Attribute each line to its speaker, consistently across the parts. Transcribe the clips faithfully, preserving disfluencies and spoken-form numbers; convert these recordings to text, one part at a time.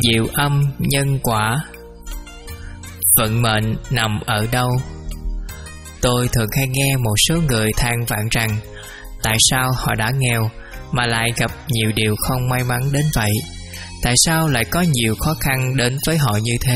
Speaker 1: Diệu âm nhân quả. Vận mệnh nằm ở đâu? Tôi thường hay nghe một số người than vãn rằng tại sao họ đã nghèo mà lại gặp nhiều điều không may mắn đến vậy? Tại sao lại có nhiều khó khăn đến với họ như thế?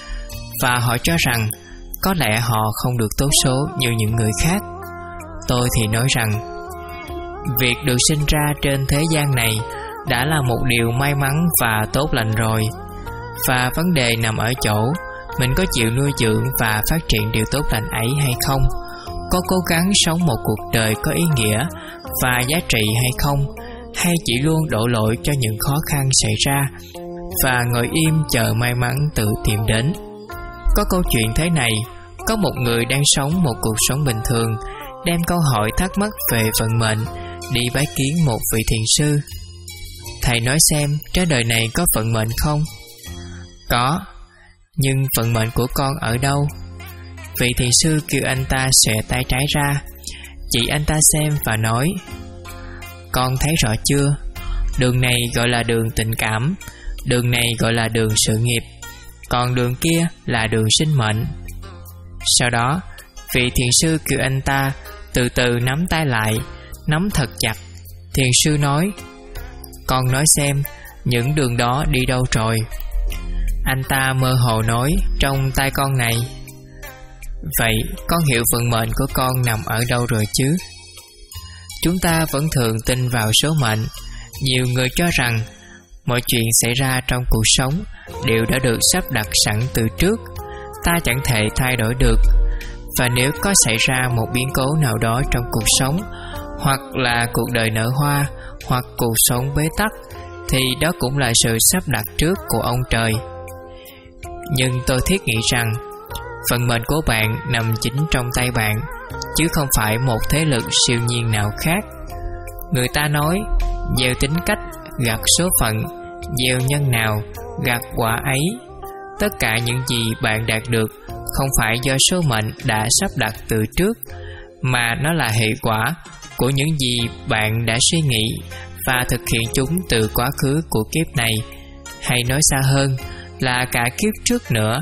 Speaker 1: Và họ cho rằng có lẽ họ không được tốt số như những người khác. Tôi thì nói rằng việc được sinh ra trên thế gian này đã là một điều may mắn và tốt lành rồi. Và vấn đề nằm ở chỗ mình có chịu nuôi dưỡng và phát triển điều tốt lành ấy hay không, có cố gắng sống một cuộc đời có ý nghĩa và giá trị hay không, hay chỉ luôn đổ lỗi cho những khó khăn xảy ra và ngồi im chờ may mắn tự tìm đến. Có câu chuyện thế này: có một người đang sống một cuộc sống bình thường, đem câu hỏi thắc mắc về vận mệnh đi bái kiến một vị thiền sư. Thầy nói xem, trái đời này có vận mệnh không? Có, nhưng vận mệnh của con ở đâu? Vị thiền sư kêu anh ta xòe tay trái ra, chỉ anh ta xem và nói: con thấy rõ chưa? Đường này gọi là đường tình cảm, đường này gọi là đường sự nghiệp, còn đường kia là đường sinh mệnh. Sau đó, vị thiền sư kêu anh ta từ từ nắm tay lại, nắm thật chặt. Thiền sư nói: con nói xem, những đường đó đi đâu rồi? Anh ta mơ hồ nói: trong tay con này. Vậy con hiểu vận mệnh của con nằm ở đâu rồi chứ? Chúng ta vẫn thường tin vào số mệnh. Nhiều người cho rằng mọi chuyện xảy ra trong cuộc sống đều đã được sắp đặt sẵn từ trước, ta chẳng thể thay đổi được. Và nếu có xảy ra một biến cố nào đó trong cuộc sống, hoặc là cuộc đời nở hoa, hoặc cuộc sống bế tắc, thì đó cũng là sự sắp đặt trước của ông trời. Nhưng tôi thiết nghĩ rằng vận mệnh của bạn nằm chính trong tay bạn, chứ không phải một thế lực siêu nhiên nào khác. Người ta nói gieo tính cách gặt số phận, gieo nhân nào gặt quả ấy. Tất cả những gì bạn đạt được không phải do số mệnh đã sắp đặt từ trước, mà nó là hệ quả của những gì bạn đã suy nghĩ và thực hiện chúng từ quá khứ của kiếp này, hay nói xa hơn là cả kiếp trước nữa.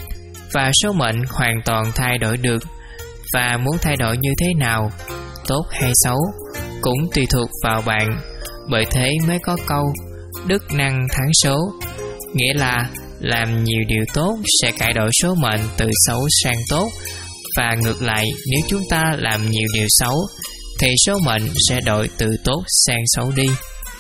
Speaker 1: Và số mệnh hoàn toàn thay đổi được, và muốn thay đổi như thế nào, tốt hay xấu, cũng tùy thuộc vào bạn. Bởi thế mới có câu đức năng thắng số, nghĩa là làm nhiều điều tốt sẽ cải đổi số mệnh từ xấu sang tốt, và ngược lại, nếu chúng ta làm nhiều điều xấu thì số mệnh sẽ đổi từ tốt sang xấu đi.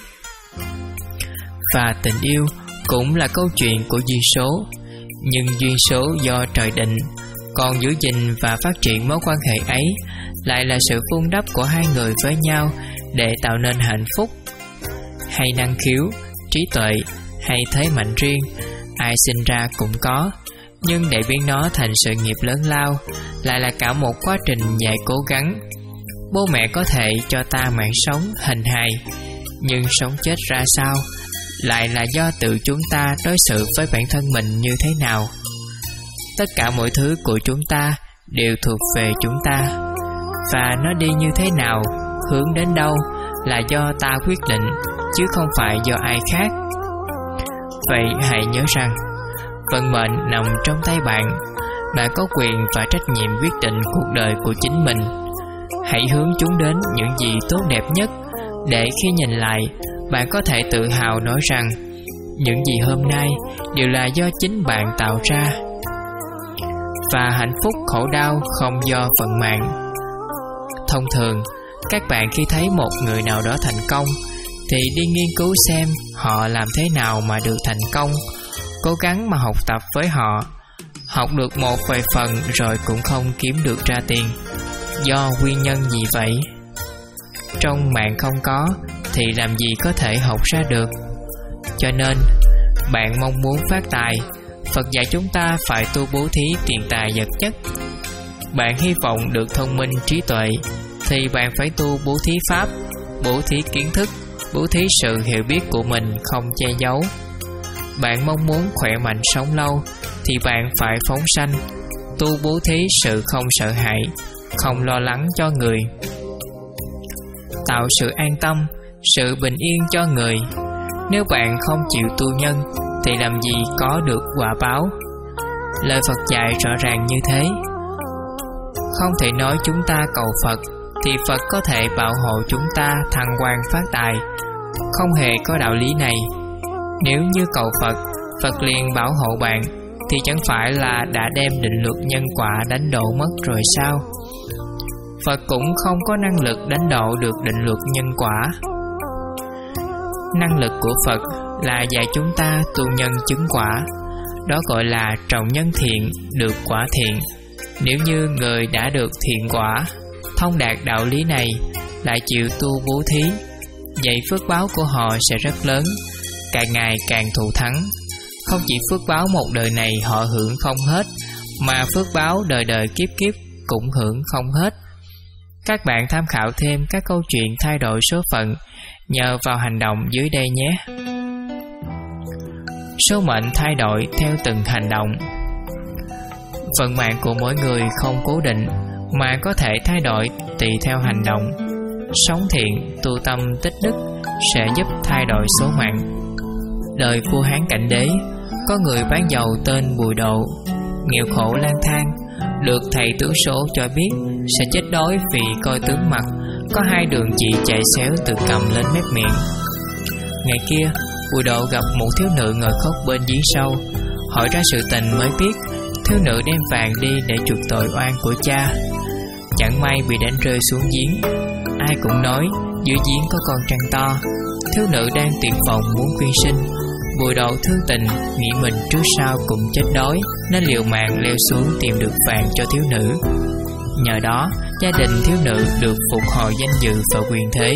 Speaker 1: Và tình yêu cũng là câu chuyện của duyên số, nhưng duyên số do trời định, còn giữ gìn và phát triển mối quan hệ ấy lại là sự vun đắp của hai người với nhau để tạo nên hạnh phúc. Hay năng khiếu, trí tuệ, hay thế mạnh riêng, ai sinh ra cũng có, nhưng để biến nó thành sự nghiệp lớn lao lại là cả một quá trình dài cố gắng. Bố mẹ có thể cho ta mạng sống hình hài, nhưng sống chết ra sao lại là do tự chúng ta đối xử với bản thân mình như thế nào. Tất cả mọi thứ của chúng ta đều thuộc về chúng ta, và nó đi như thế nào, hướng đến đâu là do ta quyết định, chứ không phải do ai khác. Vậy hãy nhớ rằng vận mệnh nằm trong tay bạn. Bạn có quyền và trách nhiệm quyết định cuộc đời của chính mình. Hãy hướng chúng đến những gì tốt đẹp nhất, để khi nhìn lại, bạn có thể tự hào nói rằng những gì hôm nay đều là do chính bạn tạo ra. Và hạnh phúc khổ đau không do vận mạng. Thông thường, các bạn khi thấy một người nào đó thành công thì đi nghiên cứu xem họ làm thế nào mà được thành công, cố gắng mà học tập với họ. Học được một vài phần rồi cũng không kiếm được ra tiền. Do nguyên nhân gì vậy? Trong mạng không có thì làm gì có thể học ra được. Cho nên, bạn mong muốn phát tài, Phật dạy chúng ta phải tu bố thí tiền tài vật chất. Bạn hy vọng được thông minh trí tuệ, thì bạn phải tu bố thí pháp, bố thí kiến thức, bố thí sự hiểu biết của mình không che giấu. Bạn mong muốn khỏe mạnh sống lâu, thì bạn phải phóng sanh, tu bố thí sự không sợ hãi, không lo lắng cho người, tạo sự an tâm, sự bình yên cho người. Nếu bạn không chịu tu nhân, thì làm gì có được quả báo. Lời Phật dạy rõ ràng như thế. Không thể nói chúng ta cầu Phật thì Phật có thể bảo hộ chúng ta thăng quan phát tài. Không hề có đạo lý này. Nếu như cầu Phật, Phật liền bảo hộ bạn, thì chẳng phải là đã đem định luật nhân quả đánh đổ mất rồi sao? Phật cũng không có năng lực đánh đổ được định luật nhân quả. Năng lực của Phật là dạy chúng ta tu nhân chứng quả. Đó gọi là trồng nhân thiện, được quả thiện. Nếu như người đã được thiện quả, thông đạt đạo lý này, lại chịu tu bố thí, vậy phước báo của họ sẽ rất lớn, càng ngày càng thù thắng. Không chỉ phước báo một đời này họ hưởng không hết, mà phước báo đời đời kiếp kiếp cũng hưởng không hết. Các bạn tham khảo thêm các câu chuyện thay đổi số phận nhờ vào hành động dưới đây nhé. Số mệnh thay đổi theo từng hành động. Vận mạng của mỗi người không cố định, mà có thể thay đổi tùy theo hành động. Sống thiện, tu tâm tích đức sẽ giúp thay đổi số mạng. Đời vua Hán Cảnh Đế, có người bán dầu tên Bùi Độ, nghèo khổ lang thang, được thầy tướng số cho biết sẽ chết đói vì coi tướng mặt có hai đường chỉ chạy xéo từ cằm lên mép miệng. Ngày kia, Bùi Độ gặp một thiếu nữ ngồi khóc bên giếng sâu, hỏi ra sự tình mới biết thiếu nữ đem vàng đi để chuộc tội oan của cha. Chẳng may bị đánh rơi xuống giếng. Ai cũng nói dưới giếng có con trăng to. Thiếu nữ đang tuyệt vọng muốn quyên sinh. Bùi Độ thương tình, nghĩ mình trước sau cũng chết đói, nên liều mạng leo xuống tìm được vàng cho thiếu nữ. Nhờ đó, gia đình thiếu nữ được phục hồi danh dự và quyền thế.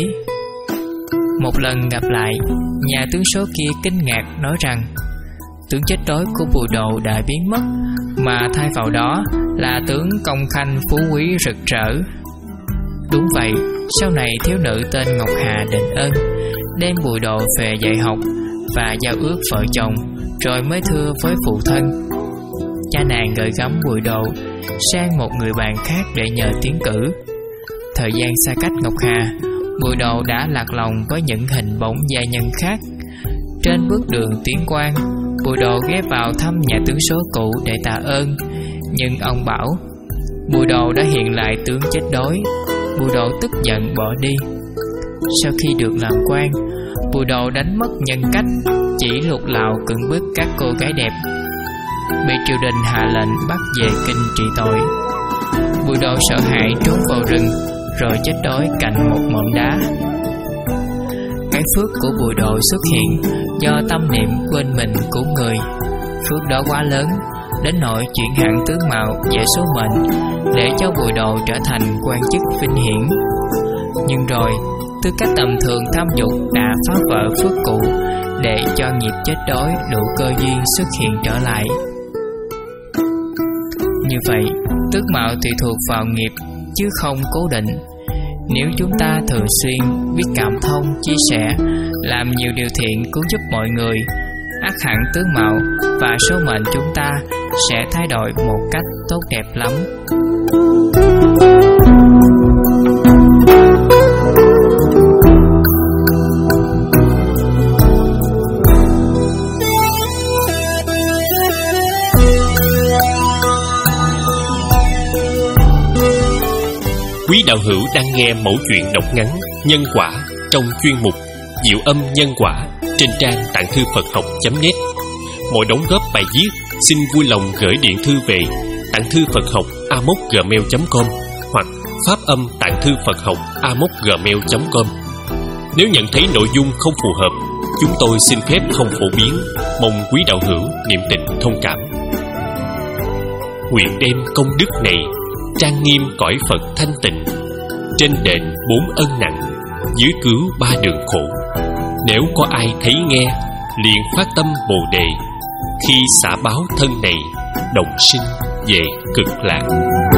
Speaker 1: Một lần gặp lại, nhà tướng số kia kinh ngạc nói rằng tướng chết đói của Bùi Độ đã biến mất, mà thay vào đó là tướng công khanh phú quý rực rỡ. Đúng vậy, sau này thiếu nữ tên Ngọc Hà đền ơn, đem Bùi Độ về dạy học và giao ước vợ chồng, rồi mới thưa với phụ thân. Cha nàng gửi gắm Bùi Độ sang một người bạn khác để nhờ tiến cử. Thời gian xa cách Ngọc Hà, Bùi Độ đã lạc lòng với những hình bóng gia nhân khác. Trên bước đường tiến quan, Bùi Độ ghé vào thăm nhà tướng số cũ để tạ ơn, nhưng ông bảo Bùi Độ đã hiện lại tướng chết đói. Bùi Độ tức giận bỏ đi. Sau khi được làm quan, Bùi Độ đánh mất nhân cách, chỉ lục lạo cưỡng bức các cô gái đẹp, bị triều đình hạ lệnh bắt về kinh trị tội. Bùi Độ sợ hãi trốn vào rừng, rồi chết đói cạnh một mỏm đá. Cái phước của Bùi Độ xuất hiện do tâm niệm quên mình của người. Phước đó quá lớn, đến nỗi chuyển hẳn tướng mạo và số mệnh, để cho Bùi Độ trở thành quan chức vinh hiển. Nhưng rồi, tư cách tầm thường tham dục đã phá vỡ phước cũ, để cho nghiệp chết đói đủ cơ duyên xuất hiện trở lại. Như vậy, tướng mạo tùy thuộc vào nghiệp, chứ không cố định. Nếu chúng ta thường xuyên biết cảm thông, chia sẻ, làm nhiều điều thiện cứu giúp mọi người, ắt hẳn tướng mạo và số mệnh chúng ta sẽ thay đổi một cách tốt đẹp lắm.
Speaker 2: Quý đạo hữu đang nghe mẩu chuyện đọc ngắn Nhân Quả trong chuyên mục Diệu Âm Nhân Quả trên trang tạng thư Phật học chấm net. Mọi đóng góp bài viết xin vui lòng gửi điện thư về tạng thư Phật học a m o c gmail chấm com hoặc phát âm tạng thư Phật học a m o c gmail chấm com. Nếu nhận thấy nội dung không phù hợp, chúng tôi xin phép không phổ biến, mong quý đạo hữu niệm tình thông cảm. Nguyện đem công đức này trang nghiêm cõi Phật thanh tịnh, trên đền bốn ân nặng, dưới cứu ba đường khổ. Nếu có ai thấy nghe, liền phát tâm Bồ Đề, khi xả báo thân này, đồng sinh về cực lạc.